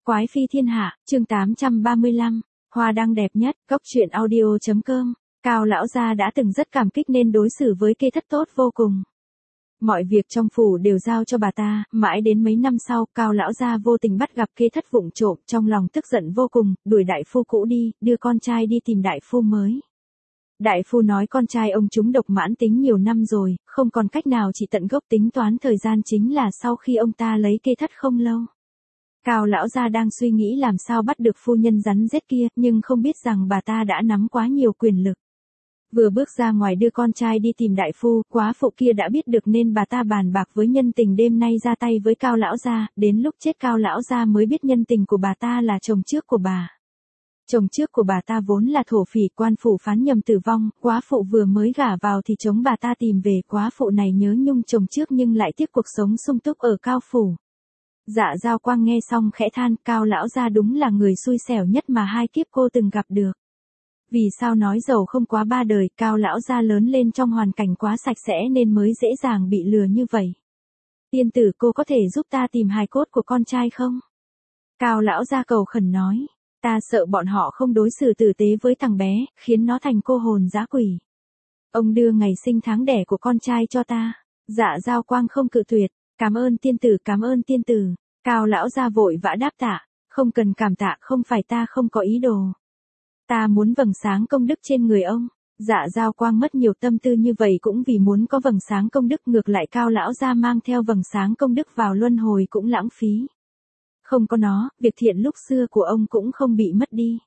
Quái phi thiên hạ, chương 835, hoa đăng đẹp nhất, góc truyện audio.com. Cao lão gia đã từng rất cảm kích nên đối xử với Kê Thất tốt vô cùng. Mọi việc trong phủ đều giao cho bà ta, mãi đến mấy năm sau, Cao lão gia vô tình bắt gặp Kê Thất vụng trộm, trong lòng tức giận vô cùng, đuổi đại phu cũ đi, đưa con trai đi tìm đại phu mới. Đại phu nói con trai ông trúng độc mãn tính nhiều năm rồi, không còn cách nào chỉ tận gốc, tính toán thời gian chính là sau khi ông ta lấy Kê Thất không lâu. Cao lão gia đang suy nghĩ làm sao bắt được phu nhân rắn rết kia, nhưng không biết rằng bà ta đã nắm quá nhiều quyền lực. Vừa bước ra ngoài đưa con trai đi tìm đại phu, quá phụ kia đã biết được nên bà ta bàn bạc với nhân tình đêm nay ra tay với Cao lão gia, đến lúc chết Cao lão gia mới biết nhân tình của bà ta là chồng trước của bà. Chồng trước của bà ta vốn là thổ phỉ, quan phủ phán nhầm tử vong, quá phụ vừa mới gả vào thì chống bà ta tìm về, quá phụ này nhớ nhung chồng trước nhưng lại tiếc cuộc sống sung túc ở Cao phủ. Dạ Giao Quang nghe xong khẽ than, Cao lão gia đúng là người xui xẻo nhất mà hai kiếp cô từng gặp được. Vì sao nói giàu không quá ba đời, Cao lão gia lớn lên trong hoàn cảnh quá sạch sẽ nên mới dễ dàng bị lừa như vậy. Tiên tử, cô có thể giúp ta tìm hài cốt của con trai không? Cao lão gia cầu khẩn nói, ta sợ bọn họ không đối xử tử tế với thằng bé, khiến nó thành cô hồn dã quỷ. Ông đưa ngày sinh tháng đẻ của con trai cho ta. Dạ Giao Quang không cự tuyệt. Cảm ơn tiên tử, cảm ơn tiên tử. Cao lão gia vội vã đáp tạ, không cần cảm tạ, không phải ta không có ý đồ. Ta muốn vầng sáng công đức trên người ông. Dạ Giao Quang mất nhiều tâm tư như vậy cũng vì muốn có vầng sáng công đức, ngược lại Cao lão gia mang theo vầng sáng công đức vào luân hồi cũng lãng phí. Không có nó, việc thiện lúc xưa của ông cũng không bị mất đi.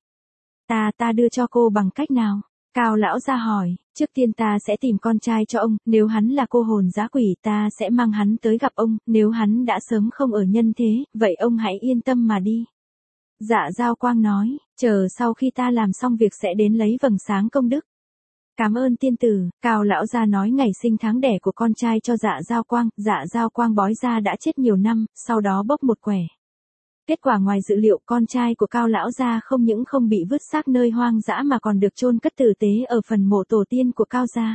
Ta đưa cho cô bằng cách nào? Cao lão gia hỏi, trước tiên ta sẽ tìm con trai cho ông, nếu hắn là cô hồn dã quỷ ta sẽ mang hắn tới gặp ông, nếu hắn đã sớm không ở nhân thế, vậy ông hãy yên tâm mà đi. Dạ Giao Quang nói, chờ sau khi ta làm xong việc sẽ đến lấy vầng sáng công đức. Cảm ơn tiên tử. Cao lão gia nói ngày sinh tháng đẻ của con trai cho Dạ Giao Quang bói ra đã chết nhiều năm, sau đó bốc một quẻ. Kết quả ngoài dự liệu, con trai của Cao lão gia không những không bị vứt xác nơi hoang dã mà còn được chôn cất tử tế ở phần mộ tổ tiên của Cao gia.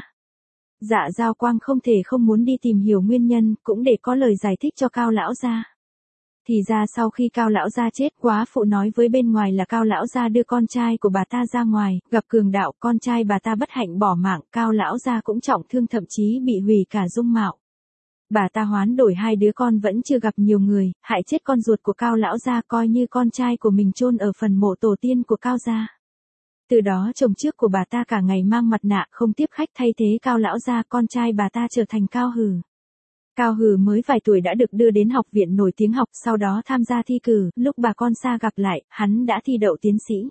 Dạ Giao Quang không thể không muốn đi tìm hiểu nguyên nhân, cũng để có lời giải thích cho Cao lão gia. Thì ra sau khi Cao lão gia chết, quá phụ nói với bên ngoài là Cao lão gia đưa con trai của bà ta ra ngoài, gặp cường đạo, con trai bà ta bất hạnh bỏ mạng, Cao lão gia cũng trọng thương, thậm chí bị hủy cả dung mạo. Bà ta hoán đổi hai đứa con vẫn chưa gặp nhiều người, hại chết con ruột của Cao lão gia, coi như con trai của mình chôn ở phần mộ tổ tiên của Cao gia. Từ đó chồng trước của bà ta cả ngày mang mặt nạ không tiếp khách, thay thế Cao lão gia, con trai bà ta trở thành Cao Hử. Cao Hử mới vài tuổi đã được đưa đến học viện nổi tiếng học, sau đó tham gia thi cử, lúc bà con xa gặp lại, hắn đã thi đậu tiến sĩ.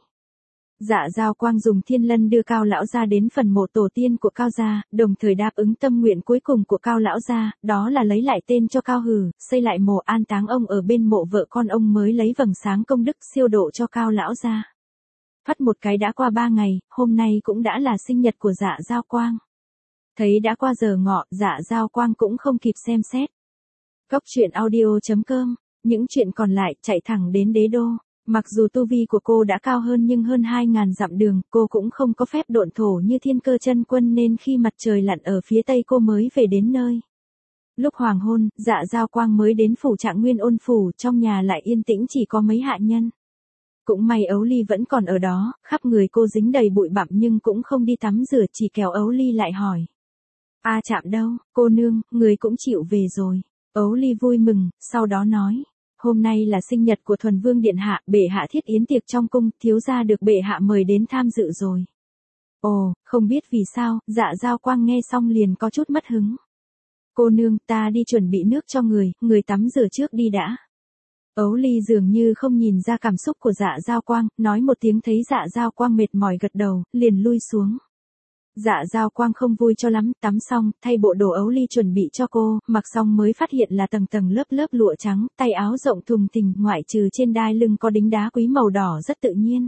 Dạ Giao Quang dùng thiên lân đưa Cao lão gia đến phần mộ tổ tiên của Cao gia, đồng thời đáp ứng tâm nguyện cuối cùng của Cao lão gia, đó là lấy lại tên cho Cao Hử, xây lại mộ an táng ông ở bên mộ vợ con ông, mới lấy vầng sáng công đức siêu độ cho Cao lão gia. Phắt một cái đã qua 3 ngày, hôm nay cũng đã là sinh nhật của Dạ Giao Quang. Thấy đã qua giờ ngọ, Dạ Giao Quang cũng không kịp xem xét. Góc truyện audio.com, những chuyện còn lại chạy thẳng đến đế đô. Mặc dù tu vi của cô đã cao hơn nhưng hơn 2.000 dặm đường, cô cũng không có phép độn thổ như Thiên Cơ Chân Quân nên khi mặt trời lặn ở phía tây cô mới về đến nơi. Lúc hoàng hôn, Dạ Giao Quang mới đến phủ Trạng Nguyên Ôn phủ, trong nhà lại yên tĩnh, chỉ có mấy hạ nhân. Cũng may Ấu Ly vẫn còn ở đó, khắp người cô dính đầy bụi bặm nhưng cũng không đi tắm rửa, chỉ kéo Ấu Ly lại hỏi. A Trạm đâu? Cô nương, người cũng chịu về rồi. Ấu Ly vui mừng, sau đó nói. Hôm nay là sinh nhật của Thuần Vương Điện Hạ, bệ hạ thiết yến tiệc trong cung, thiếu gia được bệ hạ mời đến tham dự rồi. Ồ, không biết vì sao, Dạ Giao Quang nghe xong liền có chút mất hứng. Cô nương, ta đi chuẩn bị nước cho người tắm rửa trước đi đã. Ấu Ly dường như không nhìn ra cảm xúc của Dạ Giao Quang, nói một tiếng, thấy Dạ Giao Quang mệt mỏi gật đầu, liền lui xuống. Dạ Giao Quang không vui cho lắm, tắm xong, thay bộ đồ Ấu Ly chuẩn bị cho cô, mặc xong mới phát hiện là tầng tầng lớp lớp lụa trắng, tay áo rộng thùng thình, ngoại trừ trên đai lưng có đính đá quý màu đỏ rất tự nhiên.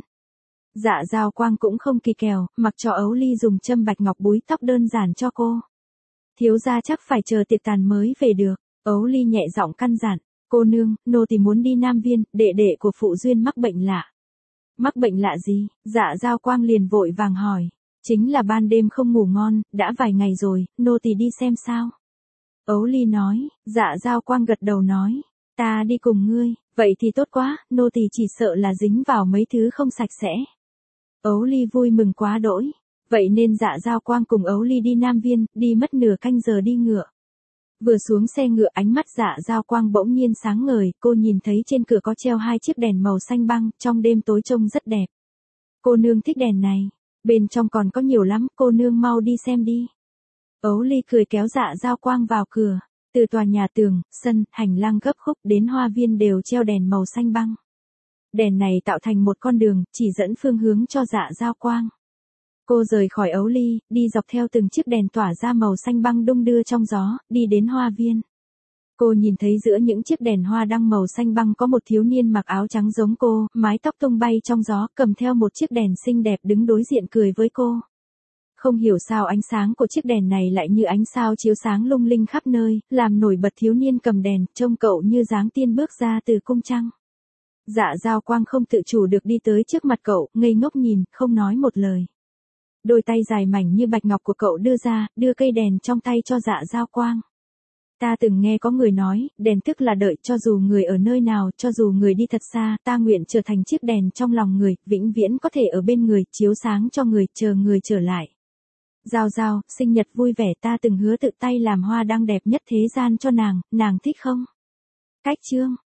Dạ Giao Quang cũng không kỳ kèo, mặc cho Ấu Ly dùng châm bạch ngọc búi tóc đơn giản cho cô. Thiếu gia chắc phải chờ tiệc tàn mới về được. Ấu Ly nhẹ giọng căn dặn, cô nương, nô tỳ muốn đi Nam Viên, đệ đệ của phụ duyên mắc bệnh lạ. Mắc bệnh lạ gì? Dạ Giao Quang liền vội vàng hỏi. Chính là ban đêm không ngủ ngon, đã vài ngày rồi, nô tỳ đi xem sao. Ấu Ly nói. Dạ Giao Quang gật đầu nói, ta đi cùng ngươi. Vậy thì tốt quá, nô tỳ chỉ sợ là dính vào mấy thứ không sạch sẽ. Ấu Ly vui mừng quá đỗi. Vậy nên Dạ Giao Quang cùng Ấu Ly đi Nam Viên, đi mất nửa canh giờ đi ngựa. Vừa xuống xe ngựa ánh mắt Dạ Giao Quang bỗng nhiên sáng ngời, cô nhìn thấy trên cửa có treo 2 chiếc đèn màu xanh băng, trong đêm tối trông rất đẹp. Cô nương thích đèn này, bên trong còn có nhiều lắm, cô nương mau đi xem đi. Ấu Ly cười kéo Dạ Giao Quang vào cửa, từ tòa nhà tường, sân, hành lang gấp khúc đến hoa viên đều treo đèn màu xanh băng. Đèn này tạo thành một con đường, chỉ dẫn phương hướng cho Dạ Giao Quang. Cô rời khỏi Ấu Ly, đi dọc theo từng chiếc đèn tỏa ra màu xanh băng đung đưa trong gió, đi đến hoa viên. Cô nhìn thấy giữa những chiếc đèn hoa đăng màu xanh băng có một thiếu niên mặc áo trắng giống cô, mái tóc tung bay trong gió, cầm theo một chiếc đèn xinh đẹp đứng đối diện cười với cô. Không hiểu sao ánh sáng của chiếc đèn này lại như ánh sao chiếu sáng lung linh khắp nơi, làm nổi bật thiếu niên cầm đèn, trông cậu như dáng tiên bước ra từ cung trăng. Dạ Giao Quang không tự chủ được đi tới trước mặt cậu, ngây ngốc nhìn, không nói một lời. Đôi tay dài mảnh như bạch ngọc của cậu đưa cây đèn trong tay cho Dạ Giao Quang. Ta từng nghe có người nói, đèn tức là đợi, cho dù người ở nơi nào, cho dù người đi thật xa, ta nguyện trở thành chiếc đèn trong lòng người, vĩnh viễn có thể ở bên người, chiếu sáng cho người, chờ người trở lại. Giao Giao, sinh nhật vui vẻ, ta từng hứa tự tay làm hoa đăng đẹp nhất thế gian cho nàng thích không? Cách chương